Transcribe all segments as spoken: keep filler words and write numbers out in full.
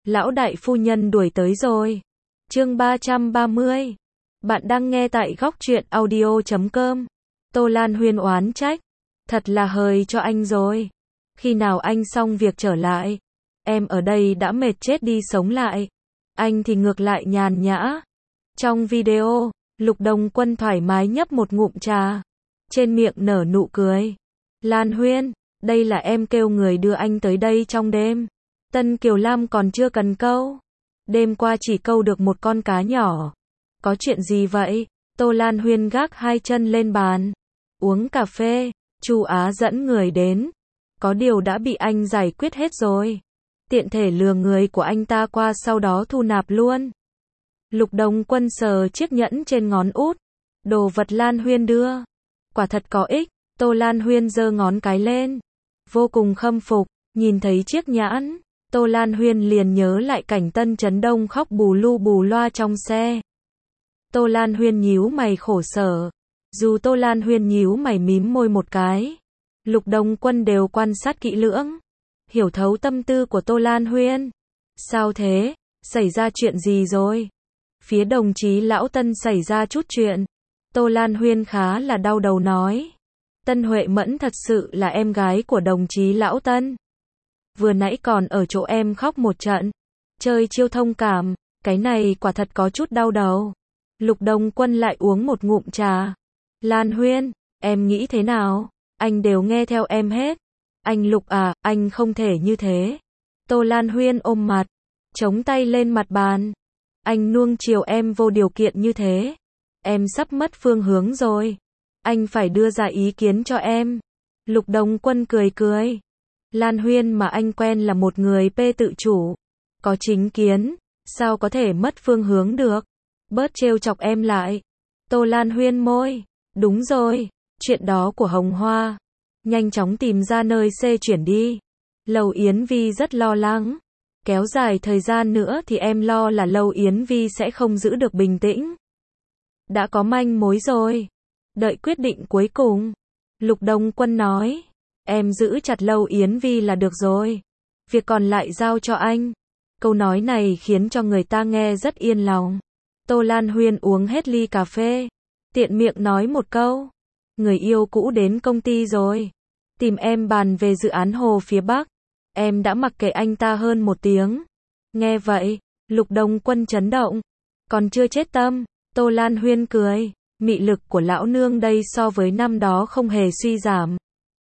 Lão đại phu nhân đuổi tới rồi. Chương ba trăm ba mươi. Bạn đang nghe tại góc truyện audio chấm com. Tô Lan Huyên oán trách. Thật là hời cho anh rồi. Khi nào anh xong việc trở lại? Em ở đây đã mệt chết đi sống lại. Anh thì ngược lại nhàn nhã. Trong video, Lục Đồng Quân thoải mái nhấp một ngụm trà. Trên miệng nở nụ cười. Lan Huyên, đây là em kêu người đưa anh tới đây trong đêm. Tân Kiều Lam còn chưa cần câu. Đêm qua chỉ câu được một con cá nhỏ. Có chuyện gì vậy? Tô Lan Huyên gác hai chân lên bàn. Uống cà phê, Chu Á dẫn người đến. Có điều đã bị anh giải quyết hết rồi. Tiện thể lừa người của anh ta qua sau đó thu nạp luôn. Lục Đồng Quân sờ chiếc nhẫn trên ngón út. Đồ vật Lan Huyên đưa. Quả thật có ích. Tô Lan Huyên giơ ngón cái lên. Vô cùng khâm phục. Nhìn thấy chiếc nhẫn, Tô Lan Huyên liền nhớ lại cảnh Tân Chấn Đông khóc bù lu bù loa trong xe. Tô Lan Huyên nhíu mày khổ sở. Dù Tô Lan Huyên nhíu mày mím môi một cái, Lục Đồng Quân đều quan sát kỹ lưỡng, hiểu thấu tâm tư của Tô Lan Huyên. Sao thế? Xảy ra chuyện gì rồi? Phía đồng chí lão Tân xảy ra chút chuyện. Tô Lan Huyên khá là đau đầu nói. Tân Huệ Mẫn thật sự là em gái của đồng chí lão Tân. Vừa nãy còn ở chỗ em khóc một trận. Chơi chiêu thông cảm, cái này quả thật có chút đau đầu. Lục Đồng Quân lại uống một ngụm trà. Lan Huyên, em nghĩ thế nào? Anh đều nghe theo em hết. Anh Lục à, anh không thể như thế. Tô Lan Huyên ôm mặt, chống tay lên mặt bàn. Anh nuông chiều em vô điều kiện như thế. Em sắp mất phương hướng rồi. Anh phải đưa ra ý kiến cho em. Lục Đồng Quân cười cười. Lan Huyên mà anh quen là một người pê tự chủ, có chính kiến, sao có thể mất phương hướng được? Bớt trêu chọc em lại. Tô Lan Huyên môi. Đúng rồi, chuyện đó của Hồng Hoa. Nhanh chóng tìm ra nơi xê chuyển đi. Lầu Yến Vi rất lo lắng. Kéo dài thời gian nữa thì em lo là Lầu Yến Vi sẽ không giữ được bình tĩnh. Đã có manh mối rồi. Đợi quyết định cuối cùng. Lục Đồng Quân nói. Em giữ chặt Lầu Yến Vi là được rồi. Việc còn lại giao cho anh. Câu nói này khiến cho người ta nghe rất yên lòng. Tô Lan Huyên uống hết ly cà phê. Tiện miệng nói một câu. Người yêu cũ đến công ty rồi. Tìm em bàn về dự án Hồ phía Bắc. Em đã mặc kệ anh ta hơn một tiếng. Nghe vậy, Lục Đồng Quân chấn động. Còn chưa chết tâm. Tô Lan Huyên cười. Mị lực của lão nương đây so với năm đó không hề suy giảm.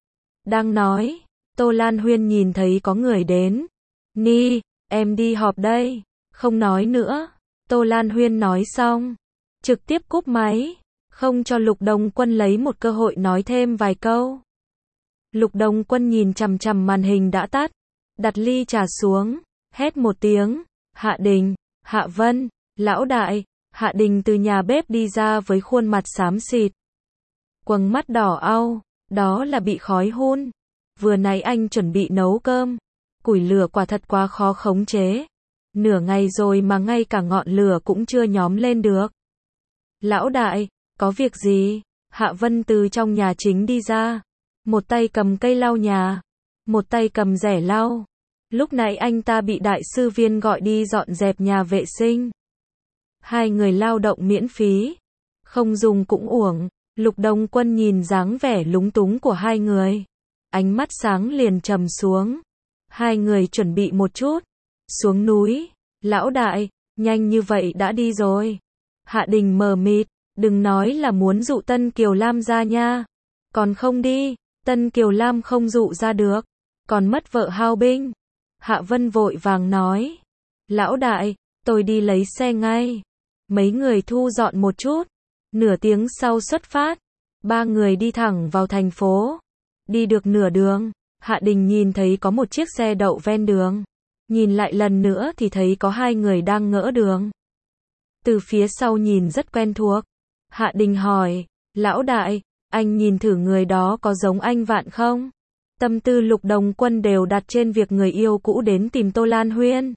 Đang nói, Tô Lan Huyên nhìn thấy có người đến. Ni, em đi họp đây. Không nói nữa. Tô Lan Huyên nói xong, trực tiếp cúp máy, không cho Lục Đồng Quân lấy một cơ hội nói thêm vài câu. Lục Đồng Quân nhìn chằm chằm màn hình đã tắt, đặt ly trà xuống, hét một tiếng. Hạ Đình, Hạ Vân, lão đại. Hạ Đình từ nhà bếp đi ra với khuôn mặt xám xịt, quầng mắt đỏ au. Đó là bị khói hun. Vừa nãy anh chuẩn bị nấu cơm. Củi lửa quả thật quá khó khống chế. Nửa ngày rồi mà ngay cả ngọn lửa cũng chưa nhóm lên được. Lão đại, có việc gì? Hạ Vân từ trong nhà chính đi ra. Một tay cầm cây lau nhà, một tay cầm rẻ lau. Lúc nãy anh ta bị đại sư Viên gọi đi dọn dẹp nhà vệ sinh. Hai người lao động miễn phí. Không dùng cũng uổng. Lục Đồng Quân nhìn dáng vẻ lúng túng của hai người. Ánh mắt sáng liền trầm xuống. Hai người chuẩn bị một chút. Xuống núi. Lão đại, nhanh như vậy đã đi rồi. Hạ Đình mờ mịt. Đừng nói là muốn dụ Tân Kiều Lam ra nha. Còn không đi. Tân Kiều Lam không dụ ra được. Còn mất vợ hao binh. Hạ Vân vội vàng nói. Lão đại, tôi đi lấy xe ngay. Mấy người thu dọn một chút. Nửa tiếng sau xuất phát, ba người đi thẳng vào thành phố. Đi được nửa đường, Hạ Đình nhìn thấy có một chiếc xe đậu ven đường. Nhìn lại lần nữa thì thấy có hai người đang ngỡ đường. Từ phía sau nhìn rất quen thuộc. Hạ Đình hỏi, lão đại, anh nhìn thử người đó có giống anh Vạn không? Tâm tư Lục Đồng Quân đều đặt trên việc người yêu cũ đến tìm Tô Lan Huyên.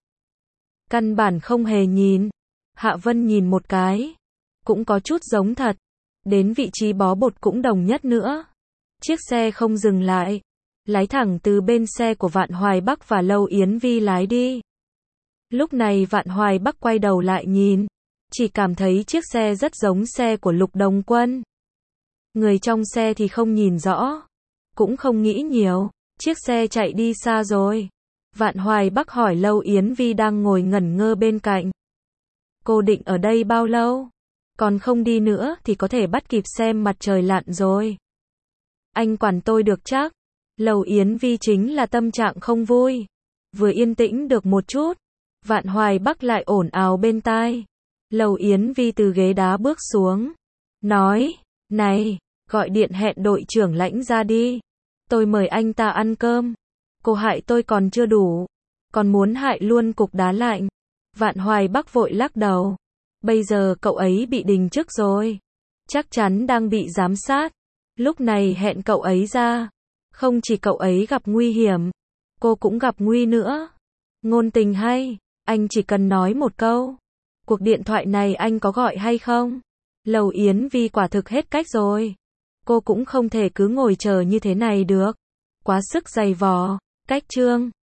Căn bản không hề nhìn. Hạ Vân nhìn một cái. Cũng có chút giống thật. Đến vị trí bó bột cũng đồng nhất nữa. Chiếc xe không dừng lại. Lái thẳng từ bên xe của Vạn Hoài Bắc và Lâu Yến Vi lái đi. Lúc này Vạn Hoài Bắc quay đầu lại nhìn, chỉ cảm thấy chiếc xe rất giống xe của Lục Đồng Quân. Người trong xe thì không nhìn rõ, cũng không nghĩ nhiều, chiếc xe chạy đi xa rồi. Vạn Hoài Bắc hỏi Lâu Yến Vi đang ngồi ngẩn ngơ bên cạnh. Cô định ở đây bao lâu? Còn không đi nữa thì có thể bắt kịp xem mặt trời lặn rồi. Anh quản tôi được chắc. Lâu Yến Vi chính là tâm trạng không vui. Vừa yên tĩnh được một chút, Vạn Hoài Bắc lại ồn ào bên tai. Lâu Yến Vi từ ghế đá bước xuống, nói, này, gọi điện hẹn đội trưởng Lãnh ra đi. Tôi mời anh ta ăn cơm. Cô hại tôi còn chưa đủ, còn muốn hại luôn cục đá lạnh. Vạn Hoài Bắc vội lắc đầu. Bây giờ cậu ấy bị đình chức rồi. Chắc chắn đang bị giám sát. Lúc này hẹn cậu ấy ra. Không chỉ cậu ấy gặp nguy hiểm, cô cũng gặp nguy nữa. Ngôn tình hay, anh chỉ cần nói một câu. Cuộc điện thoại này anh có gọi hay không? Lầu Yến Vi quả thực hết cách rồi. Cô cũng không thể cứ ngồi chờ như thế này được. Quá sức dày vò. Cách chương